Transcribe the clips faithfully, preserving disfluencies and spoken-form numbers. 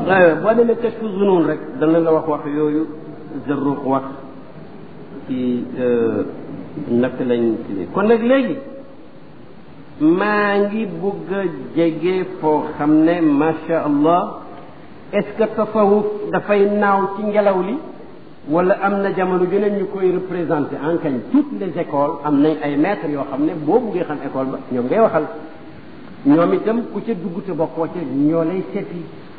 boo demee kashfu zunun rek dana la wax wax yooyu Zarruq wax ci naka lañ ci kon nag léegi maa ngi bugg a jege foo xam ne macha allah est-ce que tasawuf dafay naaw ci ngelaw li wala am na jamono geneen ñu koy représenté en kañ toutes les écoles am nañ ay maîtres yoo xam ne boo buggee xam école ba ñoom ngay waxal ñoom itam ku ca dugg te bokkoo ca ñoo lay seeti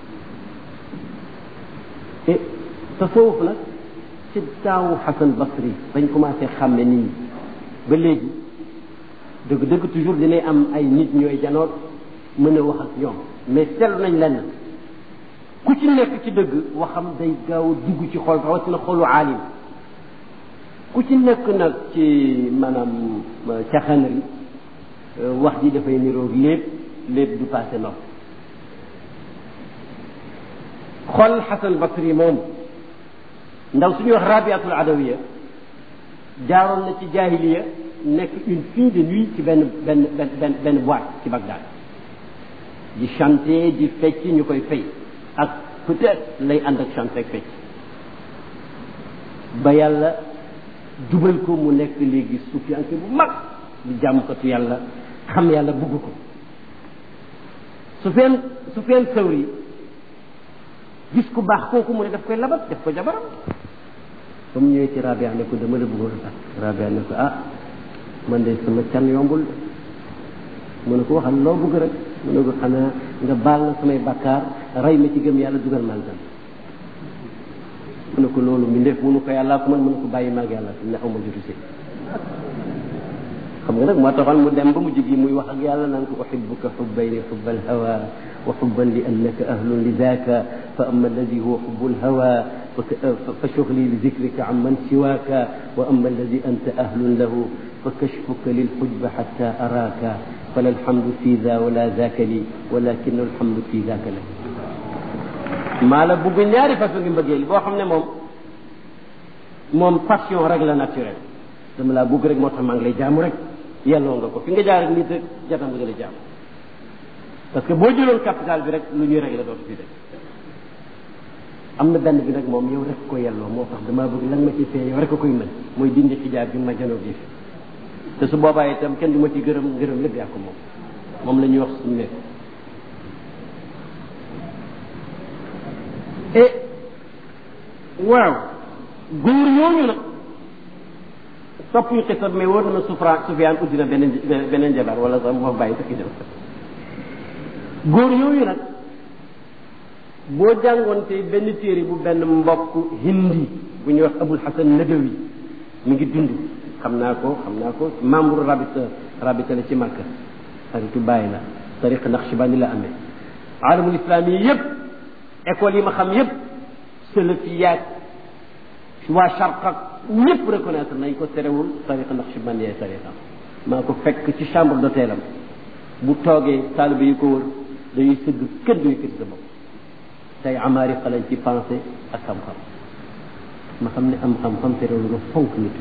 te tasawuf nag ci taawu Xasan Basri bañ commencé xàmme nit ñi ba léegi dëgg-dëgg toujours dinay am ay nit ñooy janoot mën a wax ak ñoom mais seetlu nañ lenn ku ci nekk ci dëgg waxam day gaaw a dugg ci xol rawatina xolu aalim ku ci nekk nag ci maanaam caxanari wax ji dafay niroog lépp lépp du passé noonu xol Xasan Basri moom ndaw suñuy wax Rabiatul Adawiya jaaroon na ci jaahiliya nekk une fille de nuit ci benn benn benn benn boîte ci Bagdad di chanter di fecc ñu koy fay ak peut-être lay ànd ak chanter ak fecc ba yàlla jubal ko mu nekk léegi sufiyanke bu mag di jàmmkatu yàlla xam yàlla bugg ko Sufyaan Sufyaan Sawri gis ku baax kooku mu ne daf koy labat def ko jabaram ba mu ñëwee ci Rabia ne ko dama la bëggoon a tax Rabia ne ko ah man de sama can yombul mu ne ko waxal loo bëgg rek mu ne ko xanaa nga baal na samay bakkaar rey ma ci gëm yàlla dugal ma aljan mu ne ko loolu mi ndef mënu ko yàllaa ko man mu ne ko bàyyi maag yàlla fi ne aw ma jotu si xam nga nag moo taxoon mu dem ba mu jigi muy wax ak yàlla naan ko uhibbuka hubbayni hubbal hawa wa hubban li annaka ahlun li daaka fa amma alladi huwa hubbul hawa fa shughli li dhikrika amman siwaaka wa amma alladi anta ahlun lahu fa kashfuka lil hujba hatta araaka fala alhamdu fi dha wala dhaka li walakin alhamdu fi dhaka la maa la bugg ñaari façon ngi mbëggeel boo xam ne moom moom passion rek la naturel dama laa bugg rek moo tax maa ngi lay jaamu rek yelloo nga ko fi nga jaar rek lii te jatam nga la jaamu parce que boo jëloon capital bi rek lu ñuy rek la dootu fi def am na benn bi nag moom yow rek ko yelloo moo tax damaa bëgg lan ma ci fee yow rek a koy mën mooy dindi xijaab bi ma janoo gi fi te su boobaa itam kenn du ma ci gërëm gërëm lépp yaa ko moom moom la ñuy wax suñu nekk et waaw góor ñooñu nag topp ñu xisab mais wóor na ma sufra Sufyaan uddi na beneen beneen jabar wala sax moo bàyyi sax jabar góor yooyu nag boo jàngoon tey benn téere bu benn mbokk hindi bu ñuy wax Abul Hasan Nadawi mi ngi dund xam naa ko xam naa ko membre rabita rabita la ci Makka xaritu bàyyi la tariqa Naqshbandi la amee alamul islam yi yëpp école yi ma xam yëpp salafiyaat waa Sharq ak ñëpp reconnaître nañ ko terewul tariqa Naqshbandi yaay tariqa maa ko fekk ci chambre d'hôtel am bu toogee taalibe yi ko wër dañuy sëgg kenn duñu kër sa bopp tey amaari xalañ ci pensée ak xam-xam ma xam ne am xam-xam terewul nga fonk nitu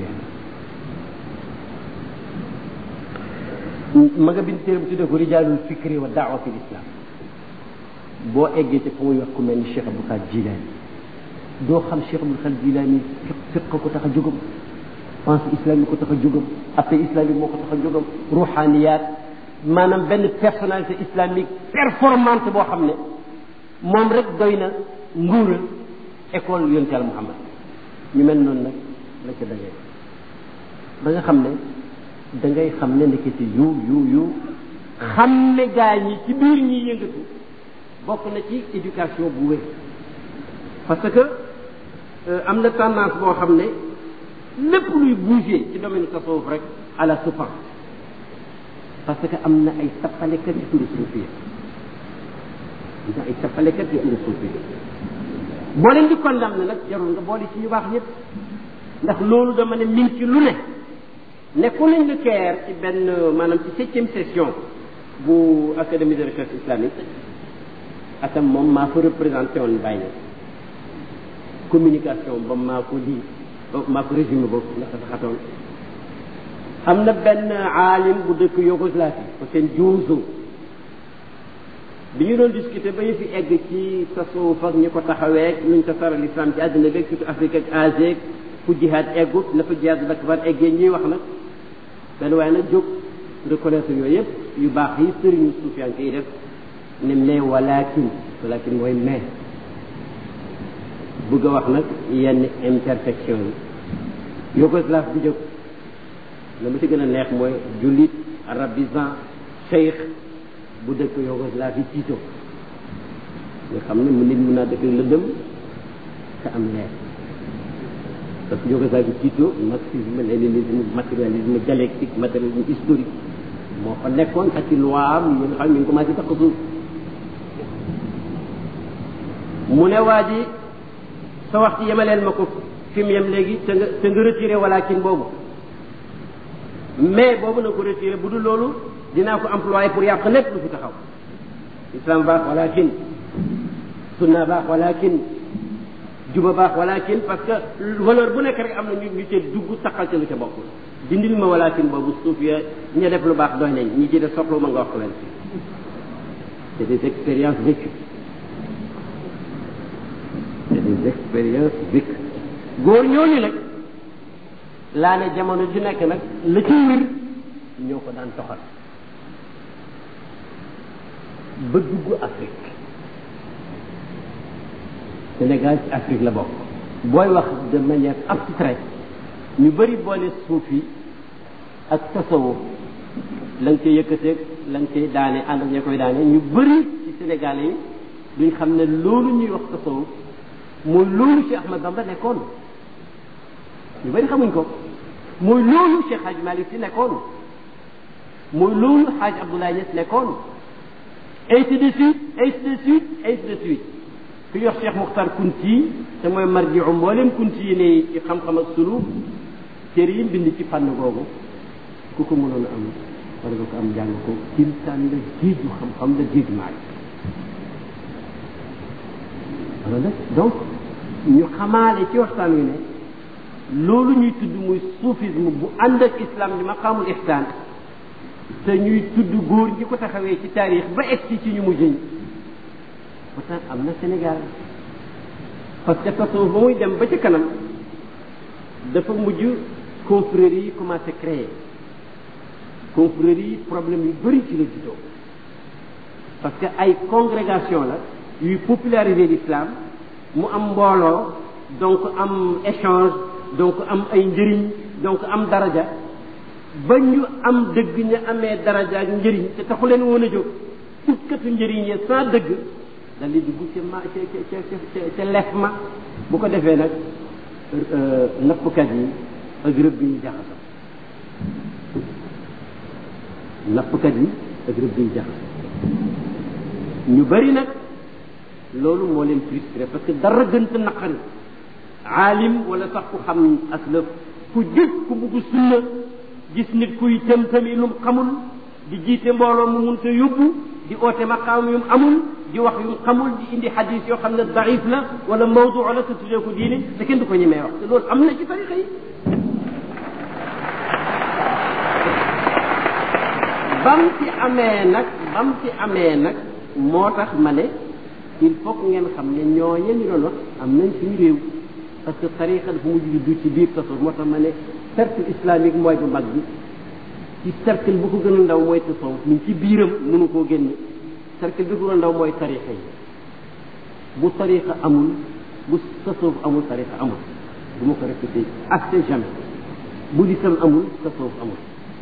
yàlla ma nga bind téere bu tuddee ko rijaalul fikri wa daawa fi l'islam boo eggee ci fa muy wax ku mel ni Cheikh Abdul Qadir Jilani doo xam Cheikh Abdul Qadir Jilani fiq ko tax a jógam pensée islamique ko tax a jógam atte islamique moo ko tax a jógam ruuxaaniyaat maanaam benn personnalité islamique performante boo xam ne moom rek doy na nguural école yonent Yàlla Muhammad ñu mel noonu nag la ca dajee ba nga xam ne da ngay xam ne ndekete yu yu yu xam ne gaa ñi ci biir ñi yëngatu bokk na ci éducation bu wér parce que am na tendance boo xam ne lépp luy bouger ci domaine tasawuf rek à la souffrance parce que am na ay tappalekat yu tudd suufiya am na ay tappalekat yu tudd suufiya boo leen di condamné nag jarul nga boole ci ñu baax ñëpp ndax loolu dama ne min ci lu ne nekku nañ le Caire ci benn maanaam ci septième session bu académie de recherche islamique atam moom maa fa représenté woon bàyyi communication ba maa ko di maa ko résumé boobu ndax dafa xatoon am na benn aalim bu dëkk Yougoslavie ko seen Jozo bi ñu doon discuter ba ñu fi egg ci tasawuf ak ñi ko taxawee luñ tasaral l'islam ci àddina beeg surtout Afrique ak Asie fu jihaad eggut na fa jihaad akbar eggee ñuy wax nag benn waaye nag jóg reconnaître yooyu yëpp yu baax yi sëriñu suufiyaan yi def ne mais walakin walakin mooy mais bëgg a wax nag yenn imperfection yi yougoslave bi jóg la ma ci gën a neex mooy jullit arabisant cheikh bu dëkk yougoslave yi Tito nga xam ne mu nit mun naa dëkk lëndëm te am leer parce que yougoslave yi Tito marxisme léninisme matérialisme dialectique matérialisme historique moo fa nekkoon ak ci loi am yi nga xam ne mi ngi commencé takk suuf mu ne waa ji sa wax ci yemaleel ma ko fi mu yem léegi te nga te nga retiré walakin boobu mais boobu na ko retiré bu dul loolu dinaa ko employé pour yàq lépp lu fi taxaw islam baax walakin sunna baax walakin juba baax walakin parce que valeur bu nekk rek am na ñu ñu ca dugg taxal ca lu ca bokk dindil ma walakin boobu suuf ya ña def lu baax doy nañ ñi ci def soxla ma nga wax ko leen c'est des expériences vécues c'est des expériences vécues góor ñooñu nag laa ne jamono ju nekk nag la ci wér ñoo ko daan toxal ba dugg Afrique Sénégal ci Afrique la bokk booy wax de manière abstraite ñu bëri boole suufi ak tasawuf la nga koy yëkkateeg la nga koy daane ànd ak ña koy daane ñu bëri ci Sénégal yi duñ xam ne loolu ñuy wax tasawuf mooy loolu Cheikh Ahmad Bamba nekkoon ñu bëri xamuñ ko mooy loolu Cheikh Hadj Malick Sy nekkoon mooy loolu Hadj Abdoulaye Niass nekkoon ainsi de suite ainsi de suite ainsi de suite ku ñuy wax Cheikh Mokhtar Kunti te mooy marjiu mboolem Kunti yi ne ci xam-xam ak sulu téere yi bind ci fànn googu ku ko mënoon a am war nga ko am jàng ko kimtaan la géeju xam-xam la géeju maay alors nag donc ñu xamaale ci waxtaan wi ne loolu ñuy tudd muy soufisme bu ànd ak islam di maqaamul ihsaan te ñuy tudd góor ñi ko taxawee ci taarix ba egsi ci ñu mujj ñi pourtant am na Sénégal parce que tasawuf ba muy dem ba ci kanam dafa mujj confrérie yi commencé créer confrérie yi problème yu bëri ci la juddoo parce que ay congrégation la yuy populariser l'islam mu am mbooloo donc am échange donc am ay njëriñ donc am daraja ba ñu am dëgg ñu amee daraja ak njëriñ te taxu leen woon a jóg utkatu njëriñ yi sans dëgg da li dugg ca ma ca ca ca ca lef ma bu ko defee nag nappkat yi ak rëbb yi jaxasoo nappkat yi ak rëbb yi jaxasoo ñu bëri nag loolu moo leen frustré parce que dara gënta naqari aalim wala sax ku xam aslëf ku jëf ku bugg sunna gis nit kuy tëm-tëmi lu mu xamul di jiite mbooloo mu mun te yóbbu di oote maqaam yu mu amul di wax yu mu xamul di indi hadis yoo xam ne daif la wala mawdu la te tuddee ko diine te kenn du ko ñemee wax te loolu am na ci tarixa yi bam ci amee nag bam ci amee nag moo tax ma ne il faut que ngeen xam ne ñooñu ñu doon wax am nañ suñu réew parce que tarixa dafa mujj juddu ci biir tasawuf moo tax ma ne cercle islamique mooy bu mag bi ci cercle bu ko gën a ndaw mooy tasawuf ñu ci biiram mënu koo génne cercle bi ko gën a ndaw mooy tarixa yi bu tarixa amul bu tasawuf amul tarixa amul du ma ko répété assez jamais bu lislam amul tasawuf amul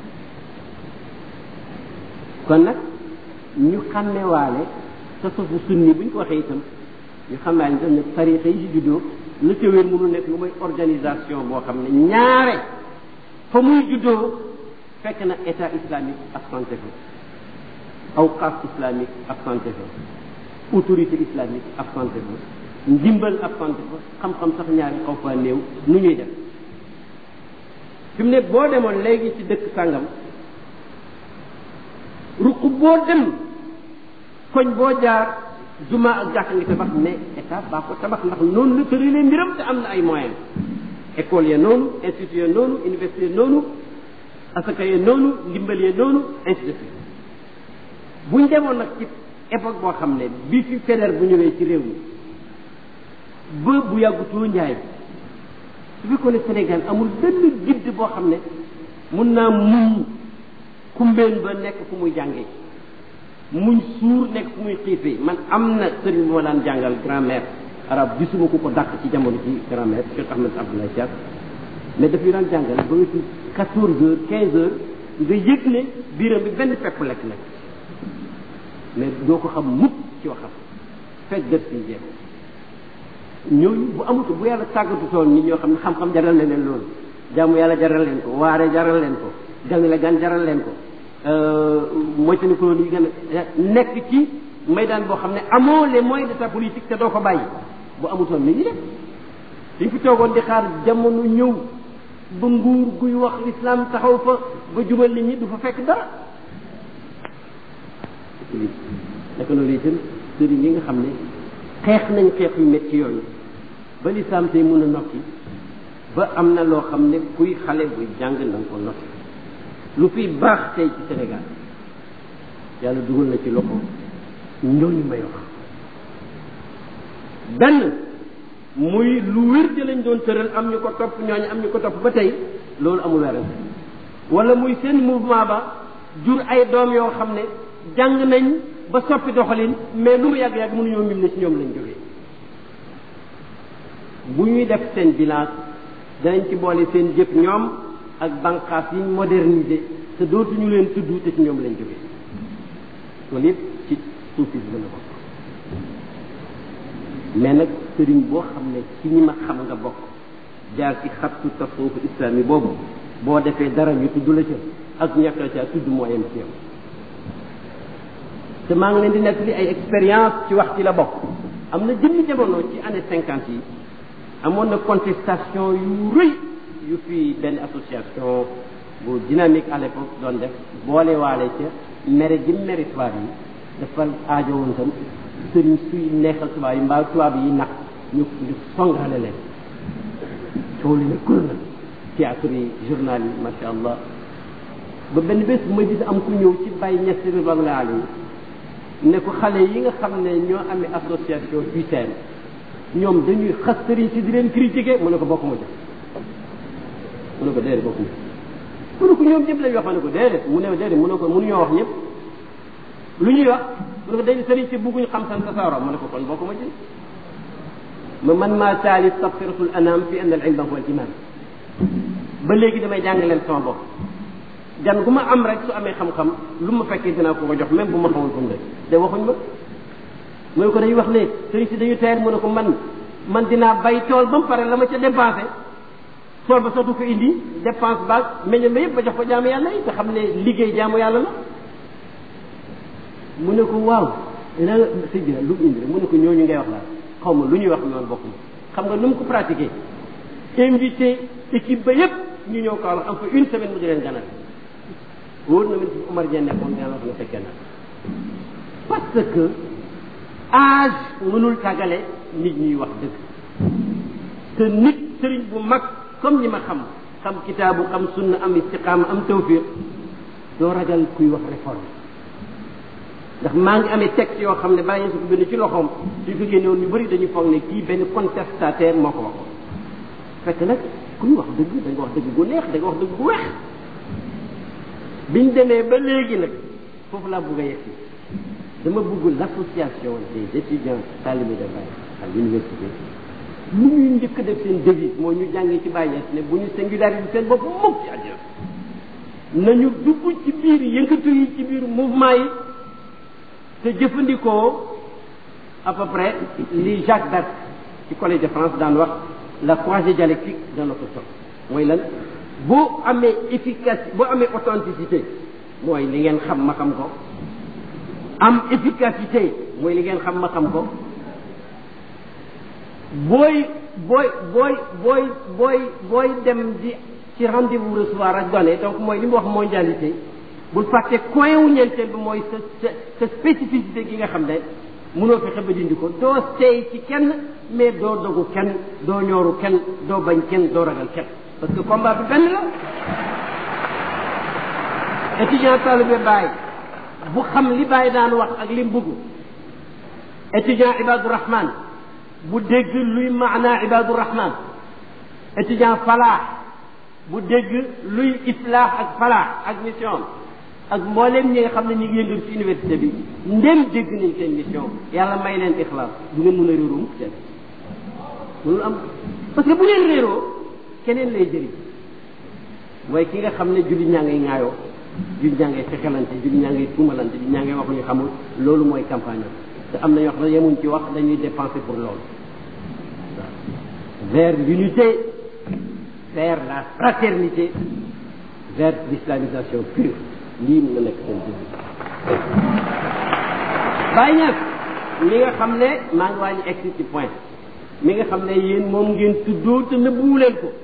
kon nag ñu xàmmewaale tasawuf sunni bu ñu ko waxee itam ñu xàmmewaale itam ne tarixa yi ci juddoo la ca wér mënu nekk lu mooy organisation boo xam ne ñaare fa muy juddoo fekk na état islamique absenté fa awqaaf islamique absenté fa autorité islamique absenté fa ndimbal absenté fa xam-xam sax ñaari xaw faa néew nu ñuy def fi mu ne boo demoon léegi ci dëkk sàngam ruq boo dem koñ boo jaar juma ak jàkk ngi tabax ne état baa ko tabax ndax noonu la tëralee mbiram te am na ay moyens école ya noonu institut ya noonu université ya noonu asaka ya noonu ndimbal ya noonu ainsi de suite buñ demoon nag ci époque boo xam ne bi fi Faidherbe bu ñëwee ci réew mi ba bu yàggutoo njaay su fekkoon ne Sénégal amul benn guide boo xam ne mun naa muñ kumbeen ba nekk fu muy jàngee muñ suur nekk fu muy xiifee man am na sëriñ moo daan jàngal grammaire arabe gisuma ku ko dàq ci jamono ci grammaire Cheikh Ahmed Abdoulaye Thiaw mais daf ñu daan jàngal ba wetu quatorze heures quinze heures nga yëg ne biiram bi benn pepp lekk lekk mais doo ko xam mukk ci waxam fekk dër siñ jeex ñooñu bu amut bu yàlla tàggatu toon nit ñoo xam ne xam-xam jaral na leen loolu jaamu yàlla jaral leen ko waare jaral leen ko gan la gan jaral leen ko moytani ko yi gën a nekk ci maydaan boo xam ne amoo les moyens de ta politique te doo ko bàyyi bu amutoon nit ñi def dañ fi toogoon di xaar jamono ñëw ba nguur guy wax l'islam taxaw fa ba jubal nit ñi du fa fekk dara naka noonu itam sëriñ yi nga xam ne xeex nañ xeex yu métti yooyu ba l'islam tey mun a nokki ba am na loo xam ne kuy xale buy jàng na nga ko nokki lu fiy baax tey ci Sénégal yàlla dugal na ci loxo ñooñu may wax benn muy lu wér di lañ doon tëral am ñu ko topp ñooñu am ñu ko topp ba tey loolu amul werante wala muy seen mouvement ba jur ay doom yoo xam ne jàng nañ ba soppi doxalin mais lu mu yàgg-yàgg mënuñoo mim ne ci ñoom lañ jógee bu ñuy def seen bilan danañ ci boole seen jëf ñoom ak banqaas yi modernisé te dootuñu leen tudd te ci ñoom lañ jógee loolu yëpp ci soufisme la bokk mais nag sëriñ boo xam ne ci ñi ma xam nga bokk jaar ci xattu tasawuf islami boobu boo defee dara ñu tudd la ca ak ñàkk ca tudd moo yem ci yow te maa ngi leen di nettali ay expérience ci wax ci la bokk am na jëmmi jamono ci année cinquante yi amoon na contestation yu rëy yu fi benn association bu dynamique à l'époque doon def boole waale ca mere gi mere tubaab yi dafa aajo woon tam sëriñ suy neexal tubaab yi mbaa tubaab yi nag ñu ñu songaale leen coow li ne kur na théâtre yi journal yi macha allah ba benn bés bu ma gis am ku ñëw ci Baye Niass ridwanullahi alayhi ne ko xale yi nga xam ne ñoo amee association U C M ñoom dañuy xas sëriñ si di leen critiquer mu ne ko bokk ma jox mu ne ko déedéet bokk ma mu ne ko ñoom ñëpp lañ wax ma ne ko déedéet mu ne déedéet mu ne ko mënuñoo wax ñëpp lu ñuy wax mu ne ko dañu sëriñ si bugguñ xam san tasaaro mu ne ko kon bokk ma ci ma man maa taalif tafsiratul anam fi anna al ilma huwa al iman ba léegi damay jàng leen sama bopp gan gu ma am rek su amee xam-xam lu ma fekkee dinaa ko ko jox même bu ma xamul fu mu de waxuñ ma mu ne ko dañuy wax ne sëriñ si dañu teer mu ne ko man man dinaa bay tool ba mu pare la ma ca dépensé tool ba sax du ko indi dépense baag meññe ma yëpp ba jox ko jaamu yàlla yi te xam ne liggéey jaamu yàlla la mu ne ko waaw la sëñ bi lu mu indi mu ne ko ñooñu ngay wax laa xaw ma lu ñuy wax ñoon bokk ma xam nga nu mu ko pratiqué invité équipe ba yëpp ñu ñëw ko wax am fa une semaine mu di leen ganal wóor na ma ci Omar Dieng nekkoon dina wax ne fekkee na parce que âge mënul tàggale nit ñuy wax dëgg te nit sëriñ bu mag comme ñi ma xam xam kitaabu xam sunna am istiqaama am tawfiq doo ragal kuy wax réforme ndax maa ngi amee texte yoo xam ne bàyyi su ko bind ci loxoom suñ ko génnewoon ñu bëri dañuy foog ne kii benn contestataire moo ko waxoon fekk nag kuy wax dëgg da nga wax dëgg gu neex da nga wax dëgg gu weex biñ demee ba léegi nag foofu laa bëgg a yegg dama bëgg l'association des étudiants talibés de Baye à l'université lu ñuy njëkk def seen devise mooy ñu jàngee ci Baye Niass ne bu ñu singularisé seen bopp mukk ci àddina nañu dugg ci biir yëngatu yi ci biir mouvement yi te jëfandikoo à peu près li Jacques Dart ci collège de France daan wax la croisée dialectique de notre temps mooy lan boo amee efficacité boo amee authenticité mooy li ngeen xam ma xam ko am efficacité mooy li ngeen xam ma xam ko booy booy booy booy booy booy dem di ci rendez-vous recevoir ak donné donc mooy li mu wax mondialité bul fàtte coin wu ñeenteel bi mooy sa sa sa spécificité gi nga xam ne mënoo fexe ba dindi ko doo seey ci kenn mais doo dogu kenn doo ñooru kenn doo bañ kenn doo ragal kenn parce que combat bi benn la étudiant talibé Baye bu xam li Baye daan wax ak li mu bëgg étudiant Ibadu Rahman bu dégg luy maanaa Ibadu Rahman étudiant falaax bu dégg luy islaax ak falaax ak mission ak mbooleem ñi nga xam ne ñu ngi yëngal ci université bi ndem dégg nañ seen mission yàlla may leen ixlaas du ngeen mën a réeroo mukk seen mënul am parce que bu leen réeroo keneen lay jëriñ mooy ki nga xam ne julli ñaa ngay ŋaayoo julli ñaa ngay fexelante julli ñaa ngay tuumalante julli ñaa ngay wax lu ñu xamul loolu mooy campagne te am na ñoo xam ne yemuñ ci wax dañuy dépenser pour loolu vers l'unité vers la fraternité vers l'islamisation pure lii mu nga nekk seen dégg bàyyi nag mi nga xam ne maa ngi wàññi egsi ci point mi nga xam ne yéen moom ngeen tuddoo te nëbbuwu leen ko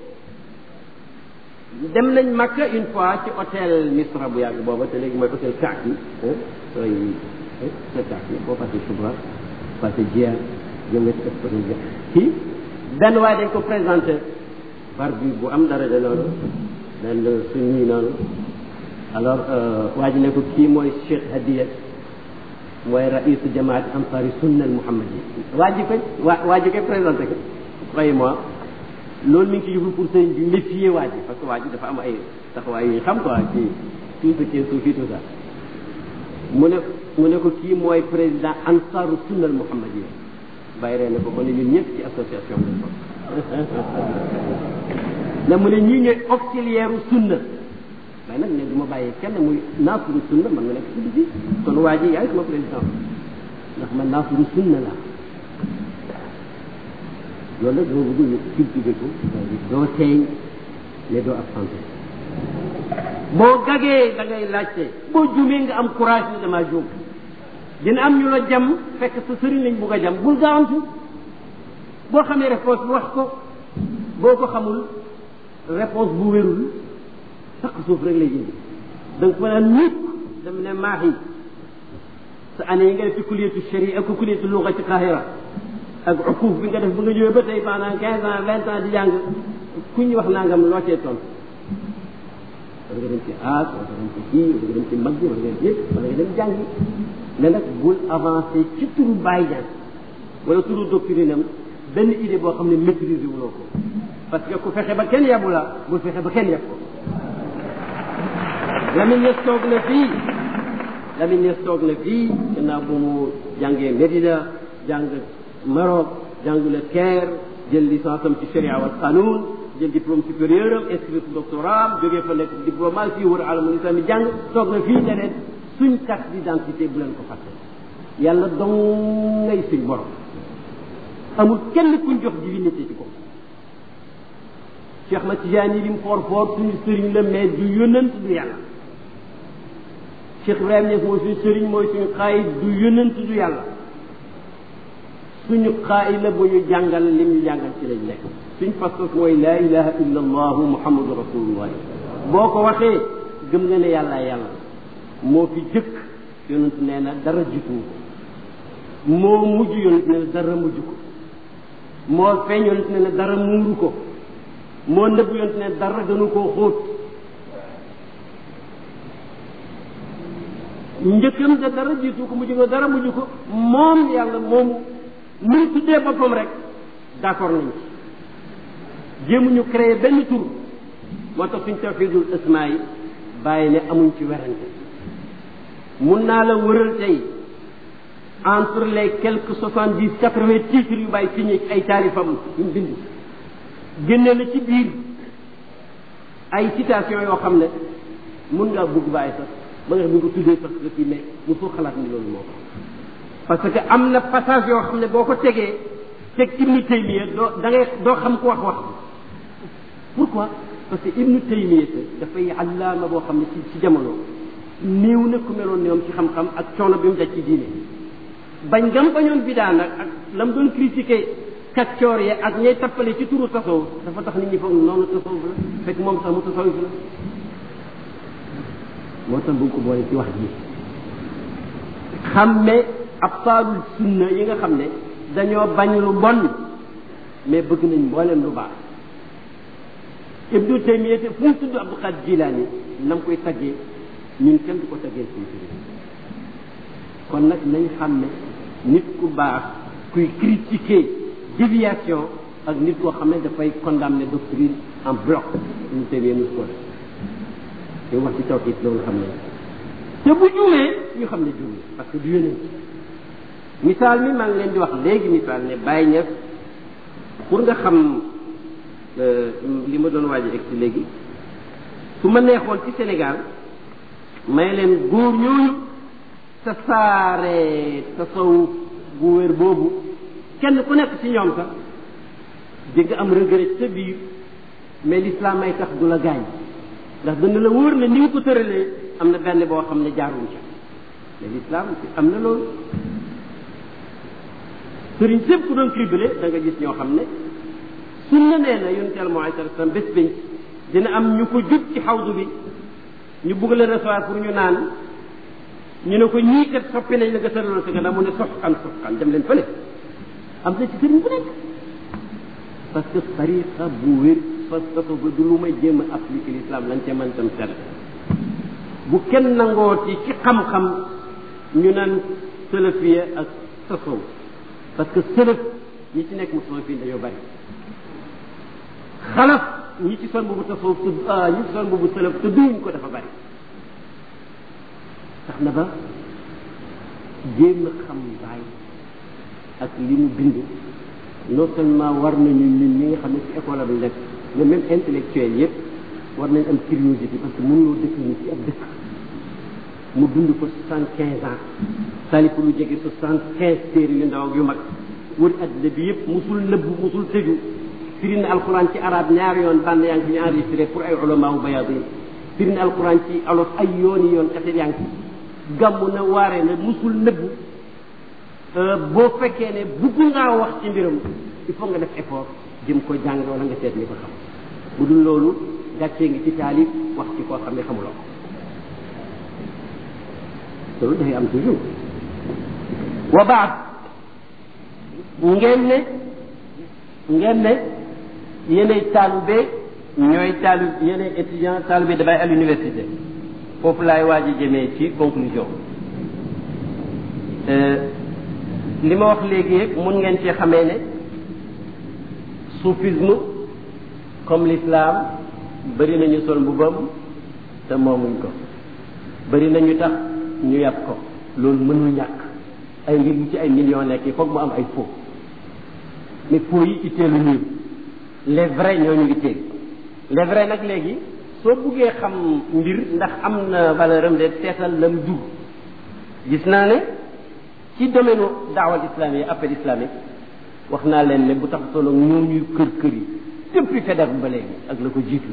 dem nañ Makka une fois ci hôtel Misra bu yàgg booba te léegi mooy hôtel Kaaki sooy hôtel Kaaki boo passé Soubra passé Djia jëm nga ci exposition Djia kii benn waaye dañ ko présenté bar bi bu am daraja loolu benn suñuy noonu alors waa ji ne ko kii mooy Cheikh Hadiya mooy raïs jamaat ansari sunna al muhammadi waa ji koy waa waa ji koy présenté ko croyez-moi loolu mi ngi ci jublu pour sëriñ bi méfier waa ji parce que waa ji dafa am ay taxawaay yu ñu xam quoi ci tout ce qui est soufi tout ça mu ne mu ne ko kii mooy président ansaru sunna al muhammadi bàyyi ree ne ko ko ne ñun ñëpp ci association lañ ko na mu ne ñii ñooy auxiliaire u sunna waaye nag ne du ma bàyyi kenn muy naasuru sunna man nga nekk ci bi kon waa ji yaay sama président ndax man naasuru sunna la loolu nag dama bëgg ñu cultiver ko doo teeñ mais doo absenté boo gagee da ngay laajte boo juumee nga am courage ni damaa juum dina am ñu la jam fekk sa sëriñ lañ bugg a jam bul gaawantu boo xamee réponse bi wax ko boo ko xamul réponse bu wérul sax suuf rek lay indi donc fa naan nit dama ne maaxi sa année yi nga def ci kulliyatu sharia ak kulliyatu luga ci Qahira ak ukuf bi nga def ba nga ñëwee ba tey pendant quinze ans vingt ans di jàng ku ñu wax nangam loo cee tontu wala nga dem ci aas wala nga dem ci kii wala nga dem ci mag bi wala nga dem yëpp wala nga dem jàngi mais nag bul avancé ci turu Baye Niass wala turu doctrine am benn idée boo xam ne maîtrisé wuloo ko parce que ku fexe ba kenn yabu la bul fexe ba kenn yab ko Lamine Niass toog na fii Lamine Niass toog na fii gannaaw bu mu jàngee Médina jàng Maroc jàng le Caire jël licence am ci sharia wal qanun jël diplôme supérieur am inscrit doctorat am jógee fa nekk diplomatie wër alamul islami jàng toog na fii ne leen suñ carte d'identité bu leen ko fàtte yàlla dong ngay suñ borom amul kenn kuñ jox divinité ci ko Cheikh Ahmad Tidiane lim foor foor suñu sëriñ la mais du yónnant du yàlla Cheikh Ibrahima Niass mooy suñu sëriñ mooy suñu xaayit du yónnant du yàlla suñu xaayit la bu ñu jàngal lim ñu jàngal ci lañ nekk suñ pas-pas mooy laa ilaha illa allahu muhammadu rasulullah boo ko waxee gëm nga ne yàlla yàlla moo fi jëkk yonent nee na dara jitu moo mujj yonent nee na dara mujj ko moo feeñ yonent nee na dara muuru ko moo nëbb yonent ne dara gënu koo xóot njëkkam da dara jiitu ko mujj ko dara mujj ko moom yàlla moom mu tuddee boppam rek d'accord nañ ci jéemuñu créer benn tur moo tax suñ tawxiidul asmaa yi bàyyi ne amuñ ci werante mun naa la wëral tey entre les quelques soixante-dix quatre-vingts titres yu bàyyi signé ci ay taalifam yu mu bind génne la ci biir ay citation yoo xam ne mun ngaa bugg bàyyi sax ba nga xam ne ko tuddee sax nga kii mais mu soo xalaat ni loolu moo ko parce que am na passage yoo xam ne boo ko tegee teg Ibnu Taymiya doo da ngay doo xam ko wax wax pourquoi parce que Ibnu Taymiya dafay allaama boo xam ne ci ci jamono néew na ku meloon ñoom ci xam-xam ak coono bi mu daj ci diine bañ gam bañoon bidaa nag ak la mu doon critiquer kaccoor yi ak ñay tappale ci turu tasawuf dafa tax nit ñi foog noonu tasawuf la fekk moom sax mu tasawuf la moo tax bu ko boole ci wax ji xam ne abtaalul sunna yi nga xam ne dañoo bañ lu bon mais bëgg nañ mbooleem lu baax Ibnu Taymiya fu mu tudd Abdul Qadir Jilaani na mu koy taggee ñun kenn du ko taggee suñu sëriñ kon nag nañ xam ne nit ku baax kuy critiquer déviation ak nit koo xam ne dafay condamner doctrine en bloc ñu tebee mus ko def ñu wax ci tawhid loolu xam ne te bu juumee ñu xam ne juumee parce que du yónent misaal mi maa ngi leen di wax léegi misaal ne Baye Niass pour nga xam li ma doon waaj a egsi léegi su ma neexoon ci Sénégal may leen góor ñooñu tasaare tasawuf bu wér boobu kenn ku nekk ci ñoom sax di nga am regret sa biir mais l'islam ay tax du la gaañ ndax dana la wóor ne ni nga ko tëralee am na benn boo xam ne jaaruñ ca mais l'islam am na loolu sëriñ sépp ku doon criblé da nga gis ñoo xam ne suñ la nee na yonent Yàlla moo alayhi salaam bés pénc dina am ñu ko jub ci xawdu bi ñu bugg la recevoir pour ñu naan ñu ne ko ñii kat soppi nañ la nga tëraloon sa gannaaw mu ne soxkan soxkan dem leen fële am na ci sëriñ bu nekk parce que tariqa bu wér parce que ba du lu may jéem a appliquer l'islam lañ ca mën tam sell bu kenn nangooti ci xam-xam ñu naan salafiya ak tasawuf parce que salaf ñi ci nekk musulman fii dañoo bari xalaf ñi ci son boobu tasawuf te ñi ci son boobu salaf te duñ ko dafa bari tax na ba jéem a xam baay ak li mu bind non seulement war nañu ñun ñi nga xam ne ci école bi nekk mais même intellectuel yëpp war nañ am curiosité parce que mënuloo dëkk ni ci ab dëkk mu dund ko soixante quinze ans taalif lu jege soixante quinze téere yu ndaw ak yu mag wër addina bi yëpp musul nëbbu musul tëju firi na alquran ci arab ñaari yoon bànn yaa ngi fi ñu enregistré pour ay ulama u bayaad yi firi na alquran ci olof ay yooni yoon kaset yaa ngi fi gàmm na waare na musul nëbbu boo fekkee ne bugg ngaa wax ci mbiram il faut nga def effort jëm ko jàng wala nga seet ni ko xam bu dul loolu gàccee ngi ci taalif wax ci koo xam ne xamuloo ko loolu dafay am toujours wa baad ngeen ne ngeen ne yéenay taalube ñooy taalib yéenay étudiant taalube dafay à l'université foofu laay waaj a jëmee ci conclusion li ma wax léegi yëpp mun ngeen ci xamee ne soufisme comme l'islam bëri nañu sol mbubam te moomuñ ko bëri nañu tax ñu yàpp ko loolu mënul ñàkk ay mbir yu ci ay millions nekk yi foog mu am ay faux mais faux yi itteelu ñuul les vrais ñoo ñu itteel les vrais nag léegi soo buggee xam mbir ndax am na valeur am de seetal lam dugg gis naa ne ci domaine daawal islamique appel islamique wax naa leen ne bu tax solo ñoo ñuy kër kër yi depuis Faidherbe ba léegi ak la ko jiitu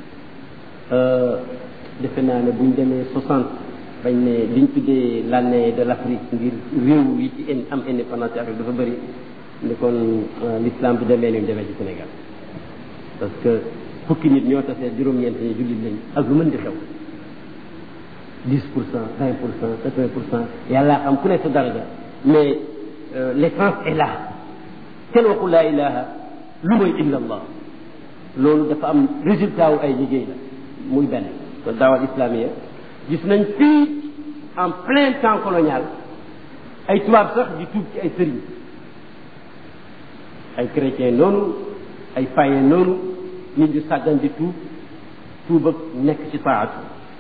defe naa ne buñ demee soixante bañ ne liñ tuddee l'année de l'Afrique ngir réew yi ci am indépendance ci Afrique dafa bëri ni kon l'islam bi demee ni mu demee ci Sénégal parce que fukki nit ñoo tasee juróom-ñeent ñi jullit lañ ak lu mën di xew dix pour cent vingt pour cent quatre-vingts pour cent yàlla xam ku ne sa daraja mais l'essence est là kenn waxu laa ilaha lu mooy illa allah loolu dafa am résultat wu ay liggéey la muy benn daawal islamia gis nañ fii en plein temps colonial ay tubaab sax di tuub ci ay sëriñ ay chrétien noonu ay païen noonu nit ñu sàggan di tuub tuub ak nekk ci taatu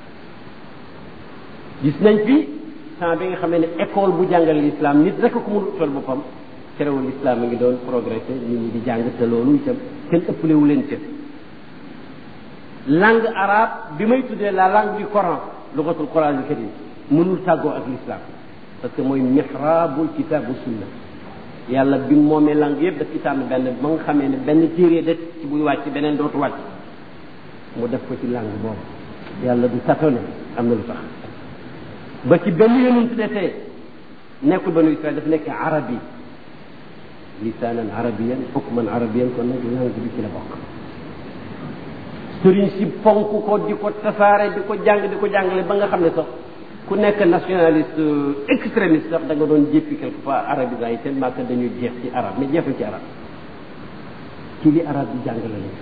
gis nañ fi temps bi nga xam ne école bu jàngale l'islam nit rek ko mu utal boppam terewul l'islam a ngi doon progressé nit ñi di jàng te loolu itam kenn ëppalewu leen ca langue arabe bi may tuddee la langue du Coran lugatul Coran al karim mënul tàggoo ak l'islam parce que mooy mihrabul kitab wa sunna yàlla bi moomee langue yëpp daf ci tànn benn ba nga xamee ne benn téere des ci buy wàcc beneen dootu wàcc mu def ko ci langue boobu yàlla du tatone am na lu tax ba ci benn yonent defee nekkul banu Israël daf nekk arabi lisaanan arabiyan hukman arabiyan kon nag langue bi ci la bokk sëriñ si fonk ko di ko tasaare di ko jàng di ko jàngale ba nga xam ne sax ku nekk nationaliste extrémiste sax da nga doon jéppi quelque fois arabisants yi tellement que dañuy jeex ci arabe mais jeexul ci arabe ci li arabe bi jàngale lañ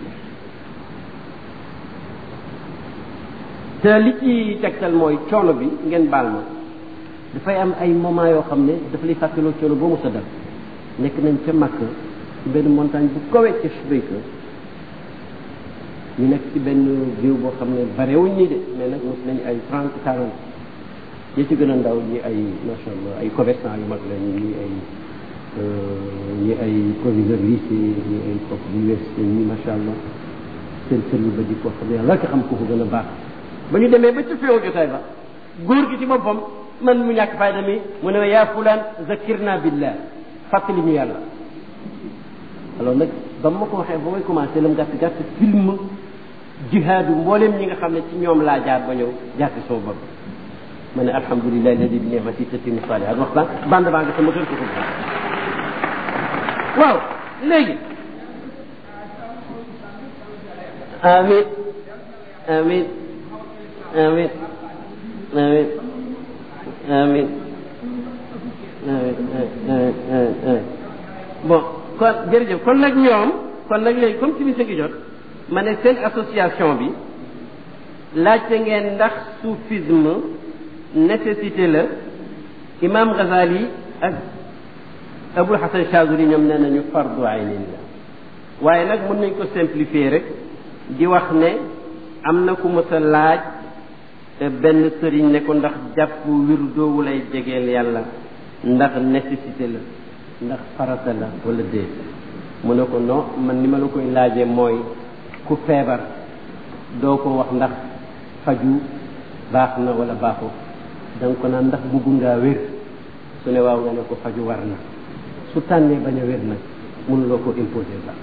te li ci tegtal mooy coono bi ngeen baal ma dafay am ay moment yoo xam ne daf lay fàttaloo coono boo mos a dal nekk nañ ca Makka ci benn montagne bu kawe ca Shubayka ñu nekk ci benn géew boo xam ne barewuñ nii de mais nag mos nañ ay trente quarante ñi ci gën a ndaw ñi ay macha allah ay commerçant yu mag lañ ñi ay ñi ay proviseur lycée ñi ay prof d'université ñi macha allah seen sëriñ ba di ko xam ne yàlla ki xam ko ko gën a baax ba ñu demee ba ci feewu jotaay ba góor gi ci boppam man mu ñàkk fayda mi mu ne yaa fulaan zakirna billah fàttali ñu yàlla alors nag ba ma ko waxee ba may commencé lam gàtt gàtt film jihaadu mbooleem ñi nga xam ne ci ñoom laa jaar ba ñëw jaar ci sama bopp ma ne alhamdulilah alladi bi ni'mati tatimu salihat wax ba bande baa nga sama kër ko ko waaw léegi amin amin amin amin amin amin bon kon jërëjëf kon nag ñoom kon nag léegi comme ci mi sa ngi jot ma ne seen association bi laajte ngeen ndax soufisme nécessité la imam Ghazali ak Abul Hasan Chazuri ñoom nee nañu fardu aynin la waaye nag mën nañ ko simplifier rek di wax ne am na ku mës a laaj benn sëriñ ne ko ndax jàpp wirdoowu lay jegeel yàlla ndax nécessité la ndax farata la wala déet mu ne ko non man ni ma la koy laajee mooy ku feebar doo ko wax ndax faju baax na wala baaxul da nga ko naan ndax bugg ngaa wér su ne waaw nga ne ko faju war na su tànnee bañ a wér nag mënuloo ko imposer sax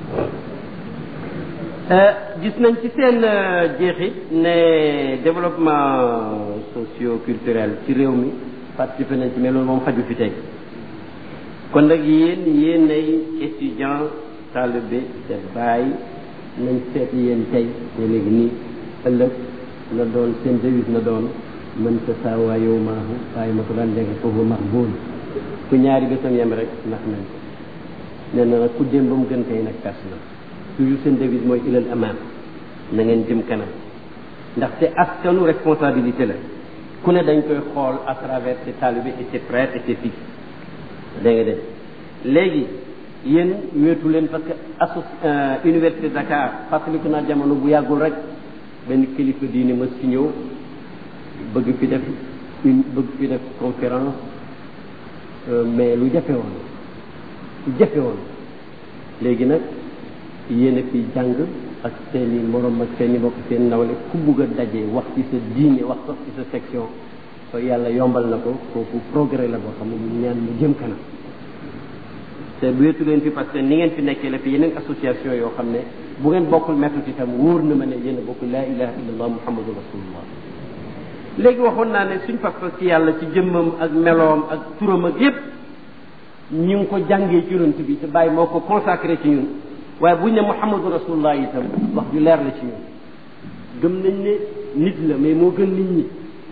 gis nañ ci seen jeexit ne développement socio-culturel ci réew mi participé nañ ci mais loolu moom xaju fi tey kon nag yéen yéen ay étudiant talibé te bàyyi nañ seet yéen tey ne léegi nii ëllëg na doon seen devise na doon mën ta saa waa yow maahu waaye ma ko daan dégg foofu max bool ku ñaari bésam yem rek nax nañ ko nee na nag ku démb ba mu gën tey nag pers na toujours seen devise mooy ilal amaam na ngeen jëm kanam ndaxte askanu responsabilité la ku ne dañ koy xool à travers ses talibés et ses frères et ses fils da nga def léegi yéen wéetu leen parce que asso université Dakar fàttaliku naa jamono bu yàggul rek benn kilifa diine ma si ñëw bëgg fi def une bëgg fi def conférence mais lu jafe woon lu jafe woon léegi nag yéen a fi jàng ak seen i morom ak seen i mbokk seen nawle ku bugg a daje wax ci sa diine wax sax ci sa section so yàlla yombal na ko kooku progrès la boo xam ne ñu ñaan mu jëm kanam te wéetu leen fi parce que ni ngeen fi nekkee la fi yeneen association yoo xam ne bu ngeen bokkul méthode itam wóor na ma ne yéen a bokk laa ilaha illallah muhammadu rasulullah léegi waxoon naa ne suñ pas-pas ci yàlla ci jëmmam ak meloom ak turam ak yépp ñu ngi ko jàngee ci yonent bi te bàyyi moo ko consacré ci ñun waaye buñ ne muhammadu rasulullah itam wax ju leer la ci ñun gëm nañ ne nit la mais moo gën nit ñi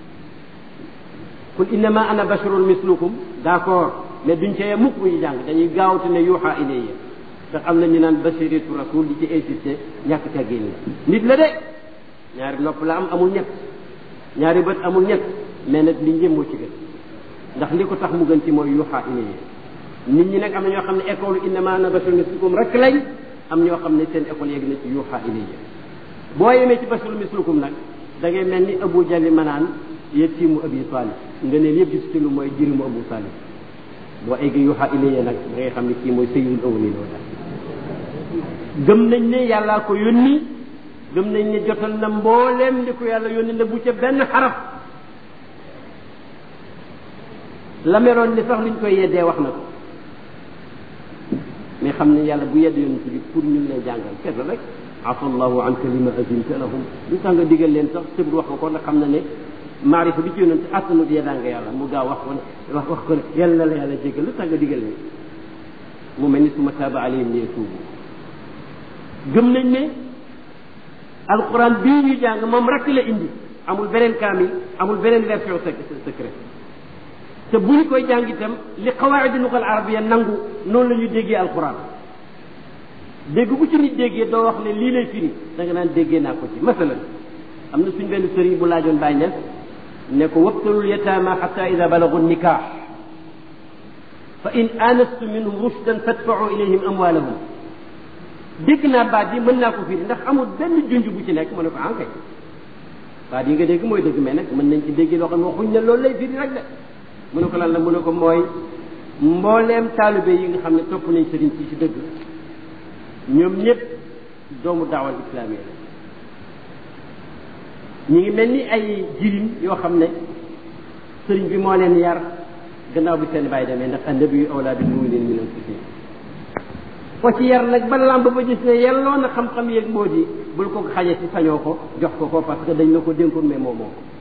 qul innama ana basharun mislukum d'accord mais duñ cee mukk bu ñu jàng dañuy gaawte ne yuuxa ilayya ndax am na ñu naan basharitu rasul di ci insisté ñàkk teggin la nit la de ñaari nopp la am amul ñett ñaari bët amul ñett mais nag li njëm moo ci gën ndax li ko tax mu gën ci mooy yuuxa ilayya nit ñi nag am na ñoo xam ne école innama ana basharun mislukum rek lañ am ñoo xam ne seen école yegg na ci yuuxa ilayya boo yemee ci basharun mislukum nag da ngay mel ni Abu Jali manaan yetiimu Abi Talib nga ne yëpp gis ci lu mooy jërimu Abu Talib boo egg yuuxa ilayya nag da ngay xam ne kii mooy sayyidul awwalin wa aaxirin gëm nañ ne yàllaa ko yónni gëm nañ ne jotal na mbooleem li ko yàlla yónni na bu ca benn xaraf la meloon ni sax luñ koy yeddee wax na ko mais xam ne yàlla bu yedd yónni bi pour ñun lay jàngal kese rek afa allahu anka lima azinta lahum lu tax nga digal leen sax sëbru wax ko ko ndax xam na ne maarifa bi ci yónent attanut yeddaa nga yàlla mu gaaw wax ko ne wax wax ko ne yàlla na la yàlla jéggal lu tax nga digal leen mu mel ni suma taaba alayhim li yatuubu gëm nañ ne alquran bii ñu jàng moom rek la indi amul beneen kaamil amul beneen version secret te bu ñu koy jàng itam li qawaidi lugal arabiya nangu noonu la ñu déggee alquran dégg bu ci nit déggee doo wax ne lii lay firi da nga naan déggee naa ko ci masalan am na suñ benn sëriñ bu laajoon Baay Ñas ne ko wabtalul yataama xata ida balagu nikaax fa in anastu minhum rushdan fadfau ilayhim amwaalahum dégg naa baat yi mën naa ko firi ndax amul benn junj bu ci nekk mu ne ko ankay baat yi nga dégg mooy dëgg mais nag mën nañ ci dégg loo xam ne waxuñ ne loolu lay firi rek de mu ne ko lan la mu ne ko mooy mbooleem taalibe yi nga xam ne topp nañ sëriñ si ci dëgg ñoom ñëpp doomu daawal islaami la ñu ngi mel ni ay jirim yoo xam ne sëriñ bi moo leen yar gannaaw bi seen bàyyi demee ndax annabi awlaa bil mu'miniina min anfusihim ko ci yar nag ba lamb ba gis ne yelloo na xam-xam yeeg moo di bul ko xaje ci sañoo ko jox ko ko parce que dañ la ko dénkoon mais moo moo ko